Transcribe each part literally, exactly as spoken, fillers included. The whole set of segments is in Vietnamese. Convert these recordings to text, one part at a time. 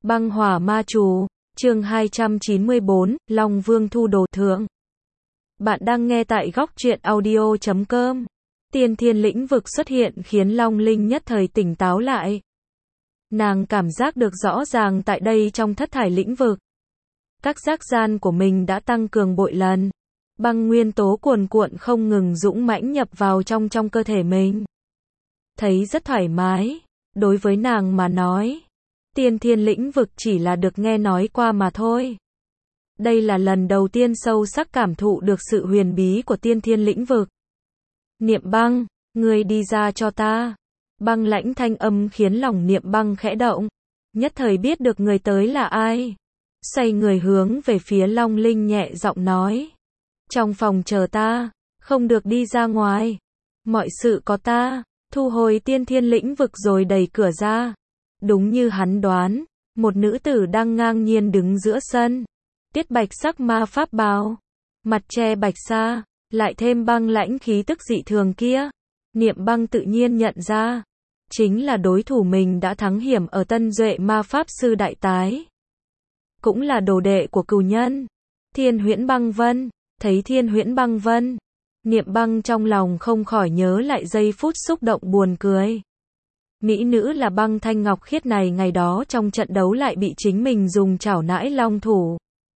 Băng hỏa ma chú, chương hai trăm chín mươi bốn, Long Vương thu đồ thượng. Bạn đang nghe tại góc truyện audio chấm com. Tiên thiên lĩnh vực xuất hiện khiến Long Linh nhất thời tỉnh táo lại. Nàng cảm giác được rõ ràng tại đây trong thất thải lĩnh vực. Các giác gian của mình đã tăng cường bội lần. Băng nguyên tố cuồn cuộn không ngừng dũng mãnh nhập vào trong trong cơ thể mình. Thấy rất thoải mái, đối với nàng mà nói. Tiên thiên lĩnh vực chỉ là được nghe nói qua mà thôi. Đây là lần đầu tiên sâu sắc cảm thụ được sự huyền bí của tiên thiên lĩnh vực. Niệm Băng, ngươi đi ra cho ta. Băng lãnh thanh âm khiến lòng Niệm Băng khẽ động. Nhất thời biết được người tới là ai. Xoay người hướng về phía Long Linh nhẹ giọng nói. Trong phòng chờ ta, không được đi ra ngoài. Mọi sự có ta, thu hồi tiên thiên lĩnh vực rồi đẩy cửa ra. Đúng như hắn đoán, một nữ tử đang ngang nhiên đứng giữa sân. Tiết bạch sắc ma pháp bào, mặt che bạch sa, lại thêm băng lãnh khí tức dị thường kia. Niệm Băng tự nhiên nhận ra, chính là đối thủ mình đã thắng hiểm ở Tân Duệ ma pháp sư đại tái. Cũng là đồ đệ của cừu nhân, Thiên Huyễn Băng Vân. Thấy Thiên Huyễn Băng Vân, Niệm Băng trong lòng không khỏi nhớ lại giây phút xúc động buồn cười. Mỹ nữ là Băng Thanh Ngọc Khiết này ngày đó trong trận đấu lại bị chính mình dùng chảo nãi long thủ.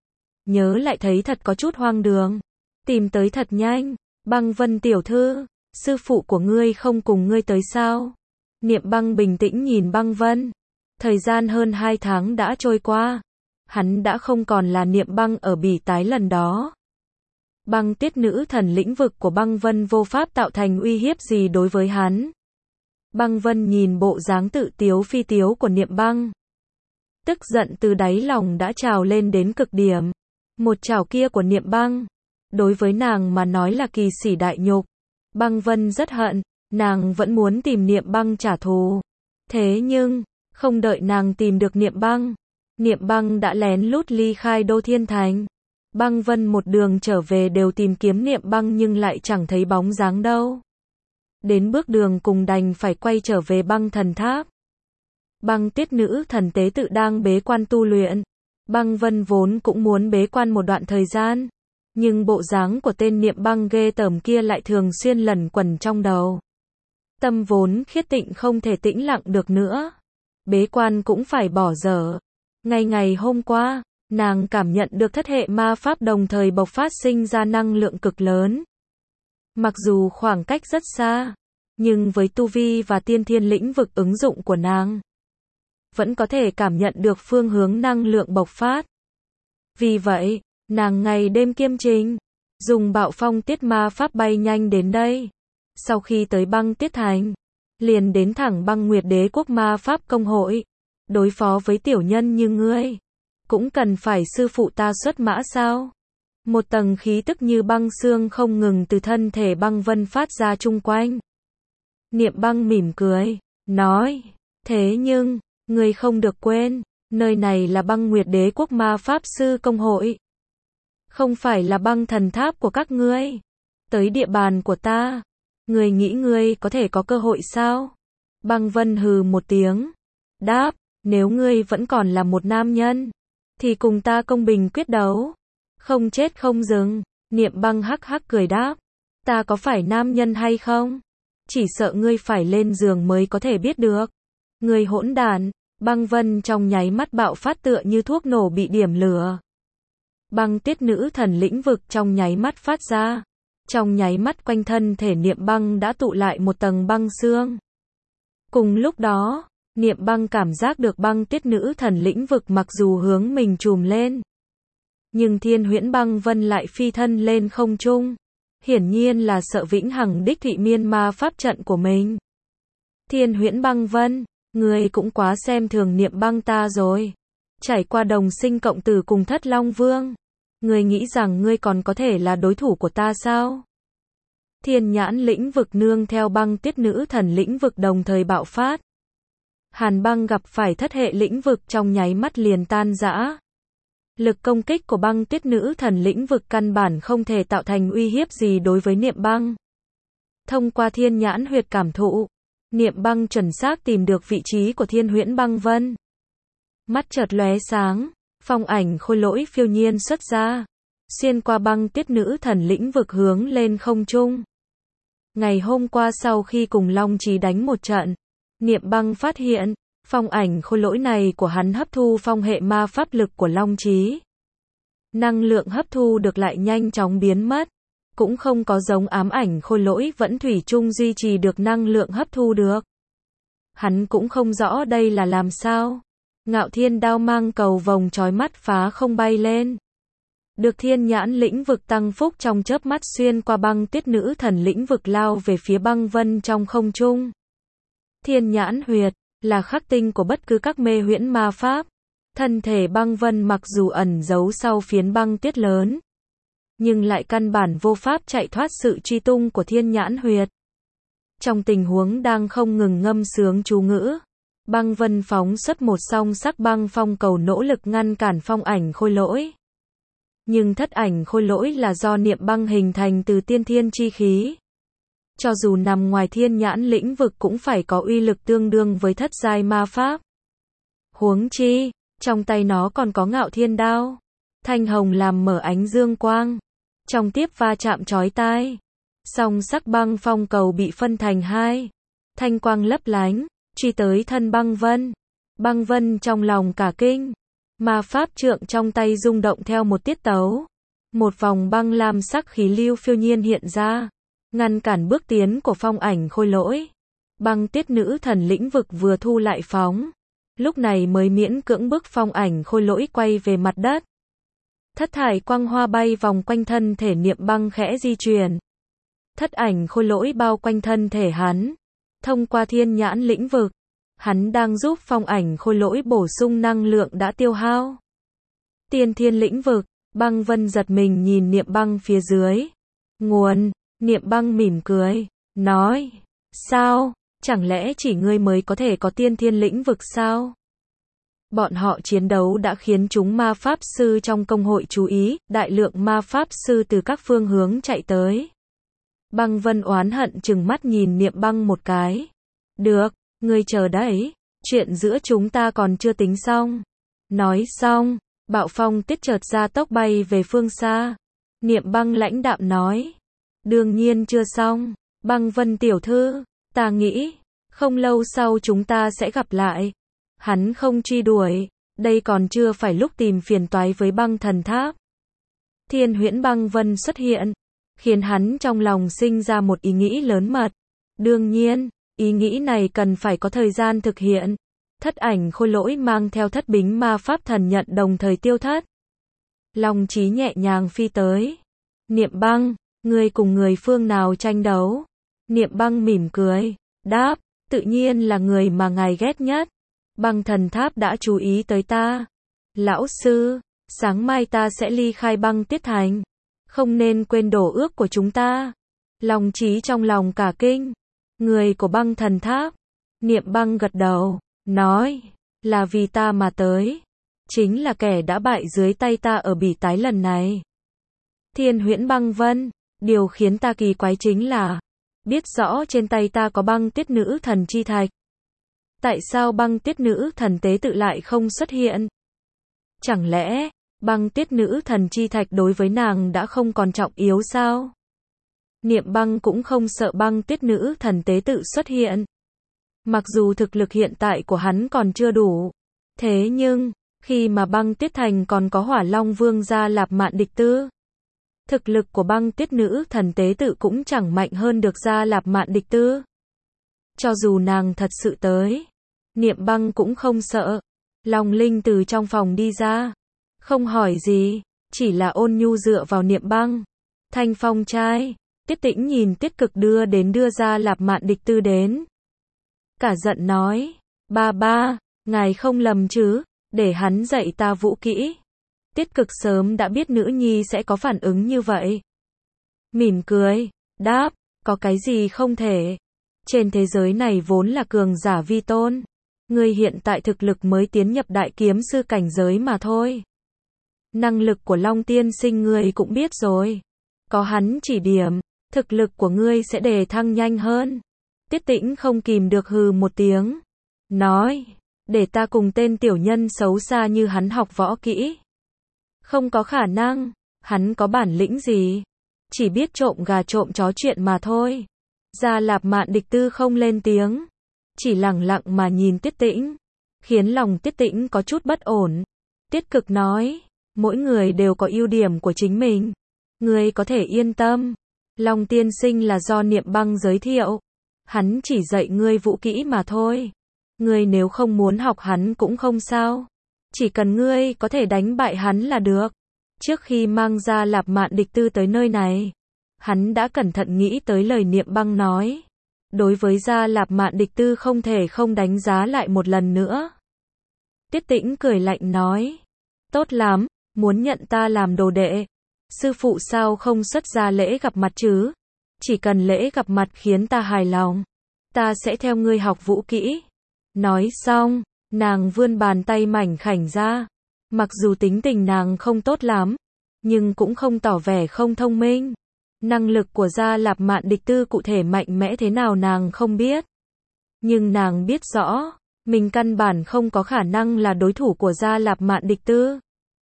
Nhớ lại thấy thật có chút hoang đường. Tìm tới thật nhanh. Băng Vân tiểu thư, sư phụ của ngươi không cùng ngươi tới sao? Niệm Băng bình tĩnh nhìn Băng Vân. Thời gian hơn hai tháng đã trôi qua. Hắn đã không còn là Niệm Băng ở bỉ tái lần đó. Băng tiết nữ thần lĩnh vực của Băng Vân vô pháp tạo thành uy hiếp gì đối với hắn. Băng Vân nhìn bộ dáng tự tiếu phi tiếu của Niệm Băng. Tức giận từ đáy lòng đã trào lên đến cực điểm. Một chảo kia của Niệm Băng, đối với nàng mà nói là kỳ sỉ đại nhục. Băng Vân rất hận, nàng vẫn muốn tìm Niệm Băng trả thù. Thế nhưng, không đợi nàng tìm được Niệm Băng, Niệm Băng đã lén lút ly khai Đô Thiên Thành. Băng Vân một đường trở về đều tìm kiếm Niệm Băng nhưng lại chẳng thấy bóng dáng đâu. Đến bước đường cùng đành phải quay trở về Băng Thần Tháp. Băng tiết nữ thần tế tự đang bế quan tu luyện. Băng Vân vốn cũng muốn bế quan một đoạn thời gian. Nhưng bộ dáng của tên Niệm Băng ghê tởm kia lại thường xuyên lẩn quẩn trong đầu. Tâm vốn khiết tịnh không thể tĩnh lặng được nữa. Bế quan cũng phải bỏ dở. Ngày ngày hôm qua, nàng cảm nhận được thất hệ ma pháp đồng thời bộc phát sinh ra năng lượng cực lớn. Mặc dù khoảng cách rất xa, nhưng với tu vi và tiên thiên lĩnh vực ứng dụng của nàng, vẫn có thể cảm nhận được phương hướng năng lượng bộc phát. Vì vậy, nàng ngày đêm kiêm trình, dùng bạo phong tiết ma pháp bay nhanh đến đây. Sau khi tới Băng Tiết Thành, liền đến thẳng Băng Nguyệt Đế quốc ma pháp công hội. Đối phó với tiểu nhân như ngươi, cũng cần phải sư phụ ta xuất mã sao? Một tầng khí tức như băng xương không ngừng từ thân thể Băng Vân phát ra chung quanh. Niệm Băng mỉm cười, nói, thế nhưng, ngươi không được quên, nơi này là Băng Nguyệt Đế quốc ma pháp sư công hội. Không phải là Băng Thần Tháp của các ngươi. Tới địa bàn của ta, ngươi nghĩ ngươi có thể có cơ hội sao? Băng Vân hừ một tiếng, đáp, nếu ngươi vẫn còn là một nam nhân, thì cùng ta công bình quyết đấu. Không chết không dừng. Niệm Băng hắc hắc cười đáp, ta có phải nam nhân hay không? Chỉ sợ ngươi phải lên giường mới có thể biết được. Ngươi hỗn đản. Băng Vân trong nháy mắt bạo phát tựa như thuốc nổ bị điểm lửa. Băng tiết nữ thần lĩnh vực trong nháy mắt phát ra. Trong nháy mắt quanh thân thể Niệm Băng đã tụ lại một tầng băng xương. Cùng lúc đó, Niệm Băng cảm giác được băng tiết nữ thần lĩnh vực mặc dù hướng mình trùm lên. Nhưng Thiên Huyễn Băng Vân lại phi thân lên không trung. Hiển nhiên là sợ vĩnh hằng đích thị miên ma pháp trận của mình. Thiên Huyễn Băng Vân, ngươi cũng quá xem thường Niệm Băng ta rồi. Trải qua đồng sinh cộng tử cùng Thất Long Vương, ngươi nghĩ rằng ngươi còn có thể là đối thủ của ta sao? Thiên nhãn lĩnh vực nương theo băng tiết nữ thần lĩnh vực đồng thời bạo phát. Hàn băng gặp phải thất hệ lĩnh vực trong nháy mắt liền tan rã. Lực công kích của băng tiết nữ thần lĩnh vực căn bản không thể tạo thành uy hiếp gì đối với Niệm Băng. Thông qua thiên nhãn huyệt cảm thụ, Niệm Băng chuẩn xác tìm được vị trí của Thiên Huyễn Băng Vân. Mắt chợt lóe sáng, phong ảnh khôi lỗi phiêu nhiên xuất ra, xuyên qua băng tuyết nữ thần lĩnh vực hướng lên không trung. Ngày hôm qua sau khi cùng Long Chí đánh một trận, Niệm Băng phát hiện, phong ảnh khôi lỗi này của hắn hấp thu phong hệ ma pháp lực của Long Chí. Năng lượng hấp thu được lại nhanh chóng biến mất, cũng không có giống ám ảnh khôi lỗi vẫn thủy chung duy trì được năng lượng hấp thu được. Hắn cũng không rõ đây là làm sao. Ngạo Thiên Đao mang cầu vồng chói mắt phá không bay lên. Được thiên nhãn lĩnh vực tăng phúc trong chớp mắt xuyên qua băng tuyết nữ thần lĩnh vực lao về phía băng vân trong không trung. Thiên nhãn huyệt, là khắc tinh của bất cứ các mê huyễn ma pháp. Thân thể băng vân mặc dù ẩn giấu sau phiến băng tuyết lớn, nhưng lại căn bản vô pháp chạy thoát sự truy tung của thiên nhãn huyệt. Trong tình huống đang không ngừng ngâm sướng chú ngữ, băng vân phóng xuất một song sắc băng phong cầu nỗ lực ngăn cản phong ảnh khôi lỗi. Nhưng thất ảnh khôi lỗi là do niệm băng hình thành từ tiên thiên chi khí. Cho dù nằm ngoài thiên nhãn lĩnh vực cũng phải có uy lực tương đương với thất giai ma pháp. Huống chi, trong tay nó còn có Ngạo Thiên Đao. Thanh hồng làm mở ánh dương quang. Trong tiếp va chạm chói tai, song sắc băng phong cầu bị phân thành hai. Thanh quang lấp lánh, truy tới thân băng vân. Băng vân trong lòng cả kinh. Ma pháp trượng trong tay rung động theo một tiết tấu. Một vòng băng lam sắc khí lưu phiêu nhiên hiện ra, ngăn cản bước tiến của phong ảnh khôi lỗi. Băng tuyết nữ thần lĩnh vực vừa thu lại phóng, lúc này mới miễn cưỡng bức phong ảnh khôi lỗi quay về mặt đất. Thất thải quang hoa bay vòng quanh thân thể Niệm Băng khẽ di chuyển. Thất ảnh khôi lỗi bao quanh thân thể hắn. Thông qua thiên nhãn lĩnh vực, hắn đang giúp phong ảnh khôi lỗi bổ sung năng lượng đã tiêu hao. Tiên thiên lĩnh vực, băng vân giật mình nhìn Niệm Băng phía dưới. Nguồn, Niệm Băng mỉm cười, nói, sao, chẳng lẽ chỉ ngươi mới có thể có tiên thiên lĩnh vực sao? Bọn họ chiến đấu đã khiến chúng ma pháp sư trong công hội chú ý, đại lượng ma pháp sư từ các phương hướng chạy tới. Băng vân oán hận chừng mắt nhìn Niệm Băng một cái. Được, ngươi chờ đấy, chuyện giữa chúng ta còn chưa tính xong. Nói xong, bạo phong tiết chợt ra tốc bay về phương xa. Niệm Băng lãnh đạm nói, đương nhiên chưa xong, Băng vân tiểu thư, ta nghĩ, không lâu sau chúng ta sẽ gặp lại. Hắn không truy đuổi, đây còn chưa phải lúc tìm phiền toái với băng thần tháp. Thiên huyễn băng vân xuất hiện, khiến hắn trong lòng sinh ra một ý nghĩ lớn mật. Đương nhiên, ý nghĩ này cần phải có thời gian thực hiện. Thất ảnh khôi lỗi mang theo thất bính ma pháp thần nhận đồng thời tiêu thất. Long Chí nhẹ nhàng phi tới. Niệm Băng, ngươi cùng người phương nào tranh đấu? Niệm Băng mỉm cười, đáp, tự nhiên là người mà ngài ghét nhất. Băng thần tháp đã chú ý tới ta. Lão sư, sáng mai ta sẽ ly khai băng tuyết thành. Không nên quên đổ ước của chúng ta. Long Chí trong lòng cả kinh. Người của băng thần tháp. Niệm Băng gật đầu, nói, là vì ta mà tới. Chính là kẻ đã bại dưới tay ta ở bỉ tái lần này. Thiên huyễn băng vân, điều khiến ta kỳ quái chính là, biết rõ trên tay ta có băng tuyết nữ thần chi thạch. Tại sao băng tuyết nữ thần tế tự lại không xuất hiện? Chẳng lẽ, băng tuyết nữ thần chi thạch đối với nàng đã không còn trọng yếu sao? Niệm Băng cũng không sợ băng tuyết nữ thần tế tự xuất hiện. Mặc dù thực lực hiện tại của hắn còn chưa đủ. Thế nhưng, khi mà băng tuyết thành còn có hỏa long vương gia Lạp Mạn Địch Tư, thực lực của băng tuyết nữ thần tế tự cũng chẳng mạnh hơn được gia Lạp Mạn Địch Tư. Cho dù nàng thật sự tới, Niệm Băng cũng không sợ. Long Linh từ trong phòng đi ra, không hỏi gì, chỉ là ôn nhu dựa vào Niệm Băng. Thanh Phong trai, Tiết Tĩnh nhìn Tiết Cực đưa đến đưa ra Lạp Mạn Địch Tư đến. Cả giận nói, ba ba, ngài không lầm chứ, để hắn dạy ta vũ kỹ. Tiết Cực sớm đã biết nữ nhi sẽ có phản ứng như vậy. Mỉm cười, đáp, có cái gì không thể. Trên thế giới này vốn là cường giả vi tôn. Ngươi hiện tại thực lực mới tiến nhập đại kiếm sư cảnh giới mà thôi. Năng lực của Long tiên sinh ngươi cũng biết rồi. Có hắn chỉ điểm, thực lực của ngươi sẽ đề thăng nhanh hơn. Tiết Tĩnh không kìm được hừ một tiếng. Nói, Để ta cùng tên tiểu nhân xấu xa như hắn học võ kỹ. Không có khả năng, hắn có bản lĩnh gì? Chỉ biết trộm gà trộm chó chuyện mà thôi. Gia Lạp Mạn Địch Tư không lên tiếng, chỉ lẳng lặng mà nhìn Tiết Tĩnh, khiến lòng Tiết Tĩnh có chút bất ổn. Tiết Cực nói, mỗi người đều có ưu điểm của chính mình. Ngươi có thể yên tâm. Long tiên sinh là do Niệm Băng giới thiệu. Hắn chỉ dạy ngươi vũ kỹ mà thôi. Ngươi nếu không muốn học hắn cũng không sao. Chỉ cần ngươi có thể đánh bại hắn là được. Trước khi mang Gia Lạp Mạn Địch Tư tới nơi này, hắn đã cẩn thận nghĩ tới lời Niệm Băng nói. Đối với Gia Lạp Mạn Địch Tư không thể không đánh giá lại một lần nữa. Tiết Tĩnh cười lạnh nói, tốt lắm, muốn nhận ta làm đồ đệ. Sư phụ sao không xuất ra lễ gặp mặt chứ? Chỉ cần lễ gặp mặt khiến ta hài lòng, ta sẽ theo ngươi học vũ kỹ. Nói xong, nàng vươn bàn tay mảnh khảnh ra. Mặc dù tính tình nàng không tốt lắm, nhưng cũng không tỏ vẻ không thông minh. Năng lực của Gia Lạp Mạn Địch Tư cụ thể mạnh mẽ thế nào nàng không biết. Nhưng nàng biết rõ, mình căn bản không có khả năng là đối thủ của Gia Lạp Mạn Địch Tư.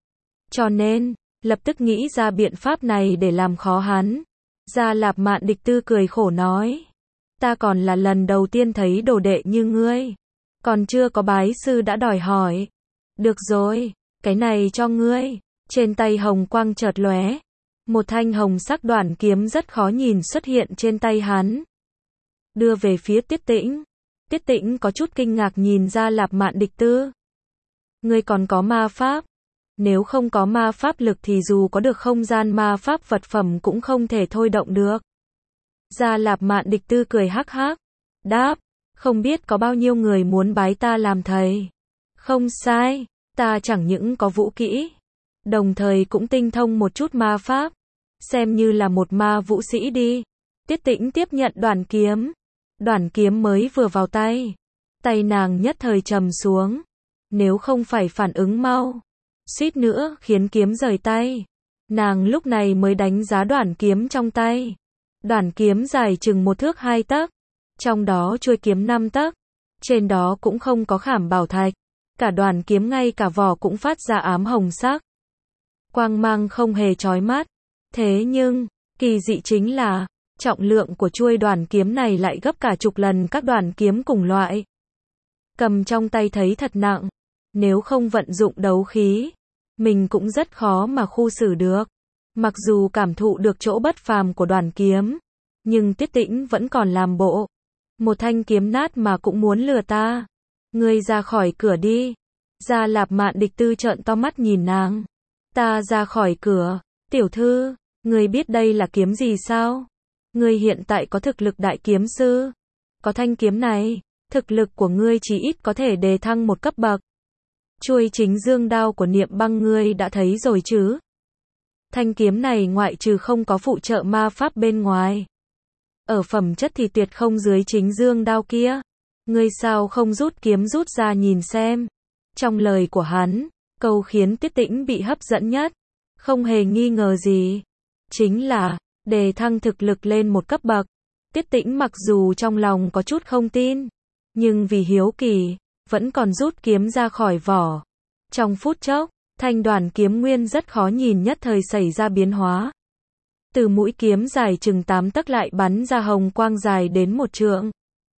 Cho nên, lập tức nghĩ ra biện pháp này để làm khó hắn. Gia Lạp Mạn Địch Tư cười khổ nói, ta còn là lần đầu tiên thấy đồ đệ như ngươi. Còn chưa có bái sư đã đòi hỏi. Được rồi, cái này cho ngươi. Trên tay hồng quang chợt lóe. Một thanh hồng sắc đoản kiếm rất khó nhìn xuất hiện trên tay hắn. Đưa về phía Tiết Tĩnh. Tiết Tĩnh có chút kinh ngạc nhìn Gia Lạp Mạn Địch Tư. Ngươi còn có ma pháp. Nếu không có ma pháp lực thì dù có được không gian ma pháp vật phẩm cũng không thể thôi động được. Gia Lạp Mạn Địch Tư cười hắc hắc. Đáp, không biết có bao nhiêu người muốn bái ta làm thầy. Không sai, ta chẳng những có vũ kỹ, đồng thời cũng tinh thông một chút ma pháp. Xem như là một ma vũ sĩ đi. Tiết Tĩnh tiếp nhận đoản kiếm. Đoản kiếm mới vừa vào tay, tay nàng nhất thời trầm xuống. Nếu không phải phản ứng mau, suýt nữa khiến kiếm rời tay. Nàng lúc này mới đánh giá đoản kiếm trong tay. Đoản kiếm dài chừng một thước hai tấc, trong đó chuôi kiếm năm tấc, trên đó cũng không có khảm bảo thạch. Cả đoản kiếm ngay cả vỏ cũng phát ra ám hồng sắc. Quang mang không hề chói mắt. Thế nhưng, kỳ dị chính là, trọng lượng của chuôi đoản kiếm này lại gấp cả chục lần các đoản kiếm cùng loại. Cầm trong tay thấy thật nặng. Nếu không vận dụng đấu khí, mình cũng rất khó mà khu xử được. Mặc dù cảm thụ được chỗ bất phàm của đoản kiếm, nhưng Tiết Tĩnh vẫn còn làm bộ. Một thanh kiếm nát mà cũng muốn lừa ta. Ngươi ra khỏi cửa đi. Gia Lạp Mạn Địch Tư trợn to mắt nhìn nàng. Ta ra khỏi cửa. Tiểu thư, ngươi biết đây là kiếm gì sao? Ngươi hiện tại có thực lực đại kiếm sư. Có thanh kiếm này, thực lực của ngươi chỉ ít có thể đề thăng một cấp bậc. Chuôi chính dương đao của Niệm Băng ngươi đã thấy rồi chứ? Thanh kiếm này ngoại trừ không có phụ trợ ma pháp bên ngoài, ở phẩm chất thì tuyệt không dưới chính dương đao kia. Ngươi sao không rút kiếm rút ra nhìn xem? Trong lời của hắn, câu khiến Tiết Tĩnh bị hấp dẫn nhất, không hề nghi ngờ gì, chính là đề thăng thực lực lên một cấp bậc. Tiết Tĩnh mặc dù trong lòng có chút không tin, nhưng vì hiếu kỳ, vẫn còn rút kiếm ra khỏi vỏ. Trong phút chốc, thanh đoản kiếm nguyên rất khó nhìn nhất thời xảy ra biến hóa. Từ mũi kiếm dài chừng tám tấc lại bắn ra hồng quang dài đến một trượng.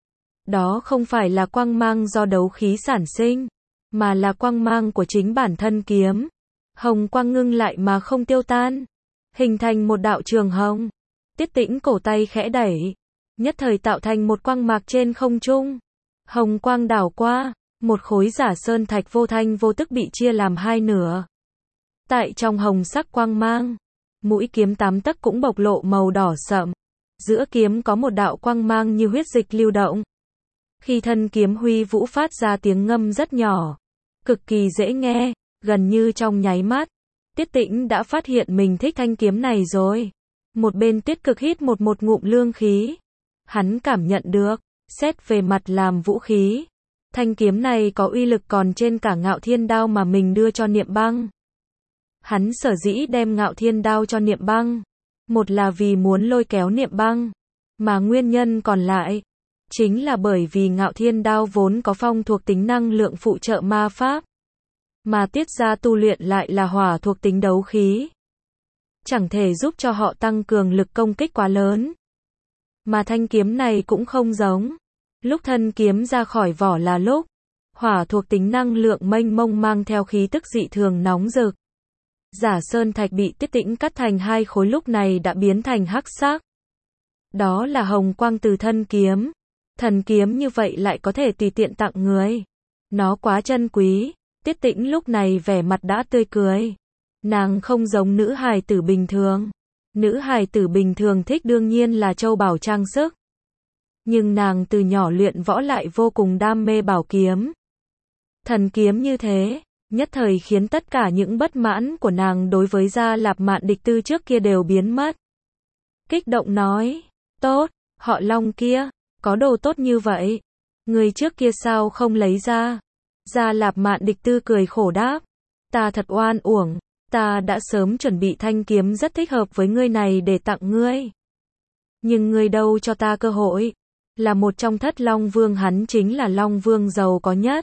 Đó không phải là quang mang do đấu khí sản sinh, mà là quang mang của chính bản thân kiếm. Hồng quang ngưng lại mà không tiêu tan, hình thành một đạo trường hồng. Tiết Tĩnh cổ tay khẽ đẩy, nhất thời tạo thành một quang mạc trên không trung. Hồng quang đảo qua, một khối giả sơn thạch vô thanh vô tức bị chia làm hai nửa. Tại trong hồng sắc quang mang, mũi kiếm tám tấc cũng bộc lộ màu đỏ sậm. Giữa kiếm có một đạo quang mang như huyết dịch lưu động. Khi thân kiếm huy vũ phát ra tiếng ngâm rất nhỏ, cực kỳ dễ nghe, gần như trong nháy mắt, Tiết Tĩnh đã phát hiện mình thích thanh kiếm này rồi. Một bên Tiết Cực hít một một ngụm lương khí. Hắn cảm nhận được, xét về mặt làm vũ khí, thanh kiếm này có uy lực còn trên cả Ngạo Thiên Đao mà mình đưa cho Niệm Băng. Hắn sở dĩ đem Ngạo Thiên Đao cho Niệm Băng, một là vì muốn lôi kéo Niệm Băng, mà nguyên nhân còn lại, Chính là bởi vì Ngạo Thiên Đao vốn có phong thuộc tính năng lượng phụ trợ ma pháp, mà tiết ra tu luyện lại là hỏa thuộc tính đấu khí. Chẳng thể giúp cho họ tăng cường lực công kích quá lớn. Mà thanh kiếm này cũng không giống. Lúc thân kiếm ra khỏi vỏ là lúc, hỏa thuộc tính năng lượng mênh mông mang theo khí tức dị thường nóng rực. Giả sơn thạch bị Tiết Tĩnh cắt thành hai khối lúc này đã biến thành hắc sắc. Đó là hồng quang từ thân kiếm. Thần kiếm như vậy lại có thể tùy tiện tặng người. Nó quá chân quý. Tiết Tĩnh lúc này vẻ mặt đã tươi cười. Nàng không giống nữ hài tử bình thường. Nữ hài tử bình thường thích đương nhiên là châu bảo trang sức. Nhưng nàng từ nhỏ luyện võ lại vô cùng đam mê bảo kiếm. Thần kiếm như thế, nhất thời khiến tất cả những bất mãn của nàng đối với Gia Lạp Mạn Địch Tư trước kia đều biến mất. Kích động nói, tốt, họ Long kia, có đồ tốt như vậy. Người trước kia sao không lấy ra? Gia Lạp Mạn Địch Tư cười khổ đáp, ta thật oan uổng, ta đã sớm chuẩn bị thanh kiếm rất thích hợp với ngươi này để tặng ngươi. Nhưng ngươi đâu cho ta cơ hội. Là một trong thất Long Vương, hắn chính là Long Vương giàu có nhất.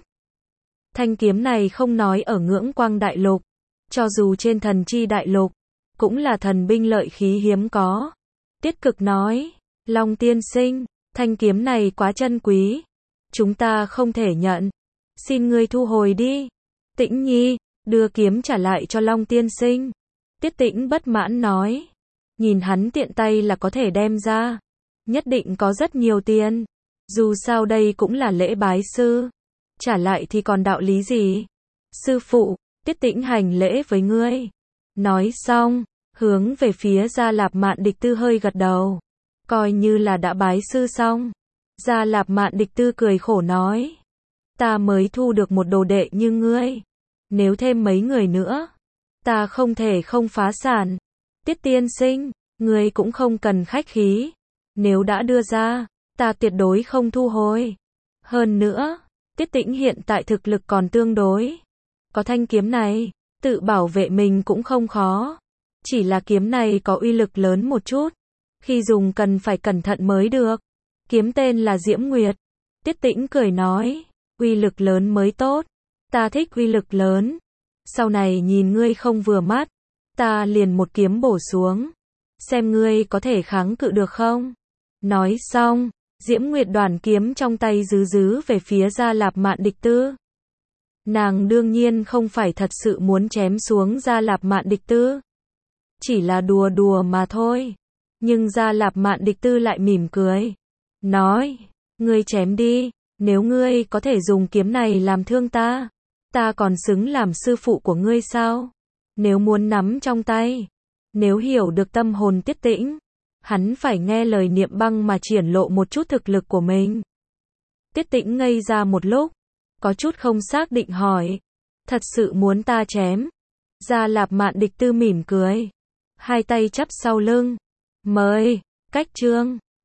Thanh kiếm này không nói ở ngưỡng quang đại lục, cho dù trên thần chi đại lục, cũng là thần binh lợi khí hiếm có. Tiết Cực nói, Long tiên sinh, thanh kiếm này quá chân quý, chúng ta không thể nhận, xin ngươi thu hồi đi. Tĩnh Nhi, đưa kiếm trả lại cho Long tiên sinh. Tiết Tĩnh bất mãn nói, nhìn hắn tiện tay là có thể đem ra, nhất định có rất nhiều tiền, dù sao đây cũng là lễ bái sư, trả lại thì còn đạo lý gì. Sư phụ, Tiết Tĩnh hành lễ với ngươi. Nói xong, hướng về phía Gia Lạp Mạn Địch Tư hơi gật đầu, coi như là đã bái sư xong. Gia Lạp Mạn Địch Tư cười khổ nói, ta mới thu được một đồ đệ như ngươi, nếu thêm mấy người nữa, ta không thể không phá sản. Tiết tiên sinh, ngươi cũng không cần khách khí, nếu đã đưa ra, ta tuyệt đối không thu hồi. Hơn nữa, Tiết Tĩnh hiện tại thực lực còn tương đối, có thanh kiếm này, tự bảo vệ mình cũng không khó. Chỉ là kiếm này có uy lực lớn một chút, khi dùng cần phải cẩn thận mới được. Kiếm tên là Diễm Nguyệt. Tiết Tĩnh cười nói, uy lực lớn mới tốt, ta thích uy lực lớn. Sau này nhìn ngươi không vừa mắt, ta liền một kiếm bổ xuống, xem ngươi có thể kháng cự được không. Nói xong, Diễm Nguyệt đoàn kiếm trong tay rứ rứ về phía Gia Lạp Mạn Địch Tư. Nàng đương nhiên không phải thật sự muốn chém xuống Gia Lạp Mạn Địch Tư, chỉ là đùa đùa mà thôi. Nhưng Gia Lạp Mạn Địch Tư lại mỉm cười, nói, ngươi chém đi, nếu ngươi có thể dùng kiếm này làm thương ta, ta còn xứng làm sư phụ của ngươi sao? Nếu muốn nắm trong tay, nếu hiểu được tâm hồn Tiết Tĩnh, hắn phải nghe lời Niệm Băng mà triển lộ một chút thực lực của mình. Tiết Tĩnh ngây ra một lúc, có chút không xác định hỏi, thật sự muốn ta chém? Gia Lạp Mạn Địch Tư mỉm cười, hai tay chắp sau lưng, mời, cách chương.